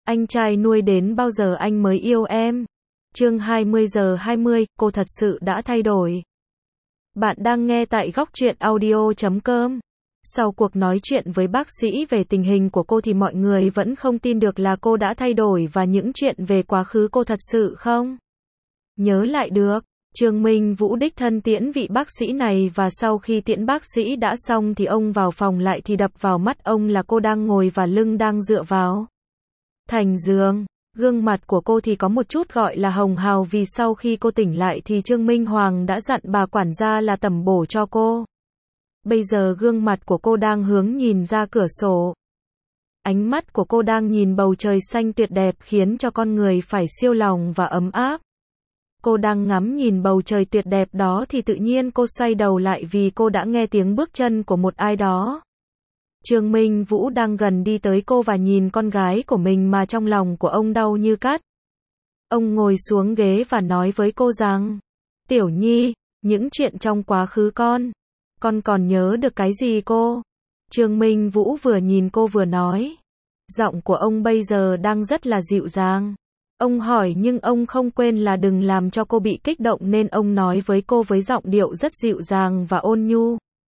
Anh trai nuôi đến bao giờ anh mới yêu em? Chương 20:20, cô thật sự đã thay đổi. Bạn đang nghe tại Góc Truyện Audio.com. Sau cuộc nói chuyện với bác sĩ về tình hình của cô thì mọi người vẫn không tin được là cô đã thay đổi và những chuyện về quá khứ cô thật sự không nhớ lại được. Trương Minh Vũ đích thân tiễn vị bác sĩ này và sau khi tiễn bác sĩ đã xong thì ông vào phòng lại thì đập vào mắt ông là cô đang ngồi và lưng đang dựa vào thành giường. Gương mặt của cô thì có một chút gọi là hồng hào vì sau khi cô tỉnh lại thì Trương Minh Hoàng đã dặn bà quản gia là tẩm bổ cho cô. Bây giờ gương mặt của cô đang hướng nhìn ra cửa sổ. Ánh mắt của cô đang nhìn bầu trời xanh tuyệt đẹp khiến cho con người phải siêu lòng và ấm áp. Cô đang ngắm nhìn bầu trời tuyệt đẹp đó thì tự nhiên cô xoay đầu lại vì cô đã nghe tiếng bước chân của một ai đó. Trương Minh Vũ đang gần đi tới cô và nhìn con gái của mình mà trong lòng của ông đau như cắt. Ông ngồi xuống ghế và nói với cô rằng, Tiểu Nhi, những chuyện trong quá khứ con còn nhớ được cái gì cô? Trương Minh Vũ vừa nhìn cô vừa nói. Giọng của ông bây giờ đang rất là dịu dàng. Ông hỏi nhưng ông không quên là đừng làm cho cô bị kích động nên ông nói với cô với giọng điệu rất dịu dàng và ôn nhu.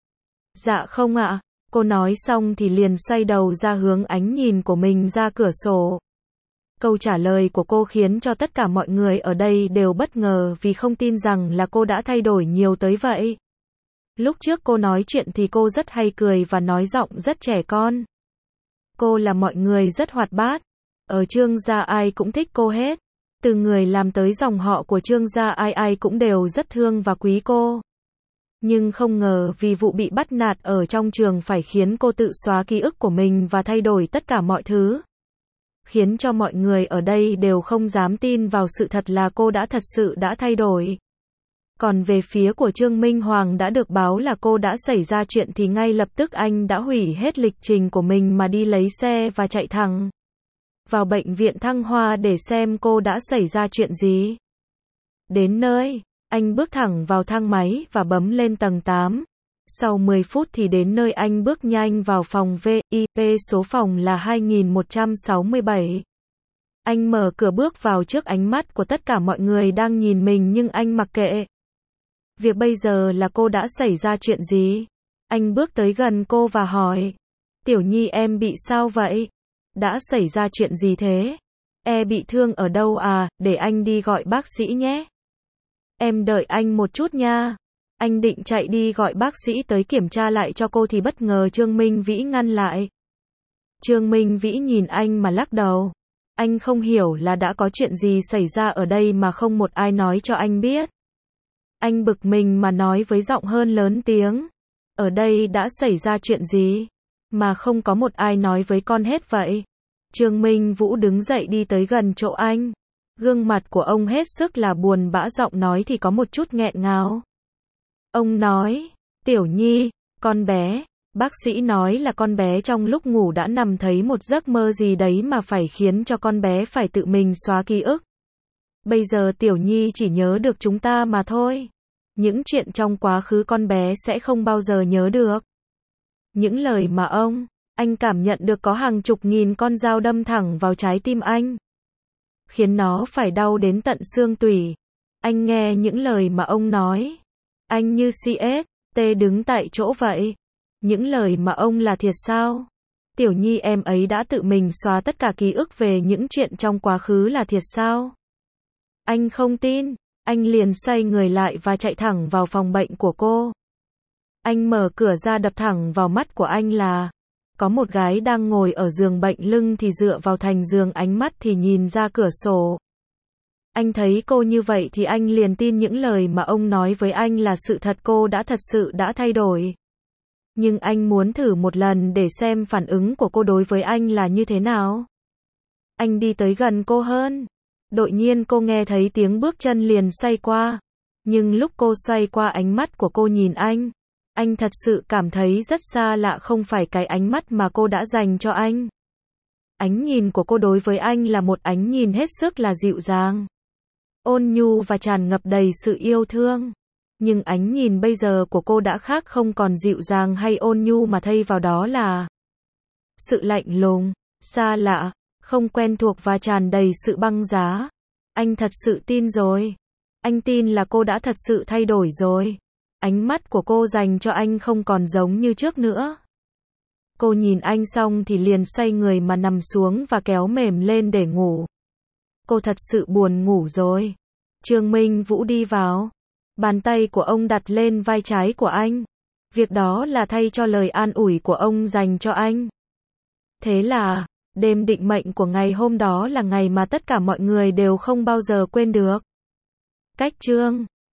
Dạ không ạ. Cô nói xong thì liền xoay đầu ra hướng ánh nhìn của mình ra cửa sổ. Câu trả lời của cô khiến cho tất cả mọi người ở đây đều bất ngờ vì không tin rằng là cô đã thay đổi nhiều tới vậy. Lúc trước cô nói chuyện thì cô rất hay cười và nói giọng rất trẻ con. Cô là mọi người rất hoạt bát. Ở Trương gia ai cũng thích cô hết. Từ người làm tới dòng họ của Trương gia ai cũng đều rất thương và quý cô. Nhưng không ngờ vì vụ bị bắt nạt ở trong trường phải khiến cô tự xóa ký ức của mình và thay đổi tất cả mọi thứ. Khiến cho mọi người ở đây đều không dám tin vào sự thật là cô đã thật sự đã thay đổi. Còn về phía của Trương Minh Hoàng đã được báo là cô đã xảy ra chuyện thì ngay lập tức anh đã hủy hết lịch trình của mình mà đi lấy xe và chạy thẳng vào bệnh viện Thăng Hoa để xem cô đã xảy ra chuyện gì. Đến nơi, anh bước thẳng vào thang máy và bấm lên tầng 8. Sau 10 phút thì đến nơi anh bước nhanh vào phòng VIP, số phòng là 2167. Anh mở cửa bước vào trước ánh mắt của tất cả mọi người đang nhìn mình nhưng anh mặc kệ. Việc bây giờ là cô đã xảy ra chuyện gì? Anh bước tới gần cô và hỏi. Tiểu Nhi em bị sao vậy? Đã xảy ra chuyện gì thế? Bị thương ở đâu à? Để anh đi gọi bác sĩ nhé. Em đợi anh một chút nha. Anh định chạy đi gọi bác sĩ tới kiểm tra lại cho cô thì bất ngờ Trương Minh Vĩ ngăn lại. Trương Minh Vĩ nhìn anh mà lắc đầu. Anh không hiểu là đã có chuyện gì xảy ra ở đây mà không một ai nói cho anh biết. Anh bực mình mà nói với giọng hơn lớn tiếng. Ở đây đã xảy ra chuyện gì? Mà không có một ai nói với con hết vậy. Trương Minh Vũ đứng dậy đi tới gần chỗ anh. Gương mặt của ông hết sức là buồn bã, giọng nói thì có một chút nghẹn ngào. Ông nói, Tiểu Nhi, con bé, bác sĩ nói là con bé trong lúc ngủ đã nằm thấy một giấc mơ gì đấy mà phải khiến cho con bé phải tự mình xóa ký ức. Bây giờ Tiểu Nhi chỉ nhớ được chúng ta mà thôi. Những chuyện trong quá khứ con bé sẽ không bao giờ nhớ được. Những lời mà anh cảm nhận được có hàng chục nghìn con dao đâm thẳng vào trái tim anh. Khiến nó phải đau đến tận xương tủy. Anh nghe những lời mà ông nói. Anh như CST đứng tại chỗ vậy. Những lời mà ông là thiệt sao? Tiểu Nhi em ấy đã tự mình xóa tất cả ký ức về những chuyện trong quá khứ là thiệt sao? Anh không tin. Anh liền xoay người lại và chạy thẳng vào phòng bệnh của cô. Anh mở cửa ra đập thẳng vào mắt của anh là có một gái đang ngồi ở giường bệnh, lưng thì dựa vào thành giường, ánh mắt thì nhìn ra cửa sổ. Anh thấy cô như vậy thì anh liền tin những lời mà ông nói với anh là sự thật, cô đã thật sự đã thay đổi. Nhưng anh muốn thử một lần để xem phản ứng của cô đối với anh là như thế nào. Anh đi tới gần cô hơn. Đột nhiên cô nghe thấy tiếng bước chân liền xoay qua. Nhưng lúc cô xoay qua ánh mắt của cô nhìn anh thật sự cảm thấy rất xa lạ, không phải cái ánh mắt mà cô đã dành cho anh. Ánh nhìn của cô đối với anh là một ánh nhìn hết sức là dịu dàng, ôn nhu và tràn ngập đầy sự yêu thương. Nhưng ánh nhìn bây giờ của cô đã khác, không còn dịu dàng hay ôn nhu mà thay vào đó là sự lạnh lùng, xa lạ, không quen thuộc và tràn đầy sự băng giá. Anh thật sự tin rồi. Anh tin là cô đã thật sự thay đổi rồi. Ánh mắt của cô dành cho anh không còn giống như trước nữa. Cô nhìn anh xong thì liền xoay người mà nằm xuống và kéo mềm lên để ngủ. Cô thật sự buồn ngủ rồi. Trương Minh Vũ đi vào. Bàn tay của ông đặt lên vai trái của anh. Việc đó là thay cho lời an ủi của ông dành cho anh. Thế là, đêm định mệnh của ngày hôm đó là ngày mà tất cả mọi người đều không bao giờ quên được. Cách chương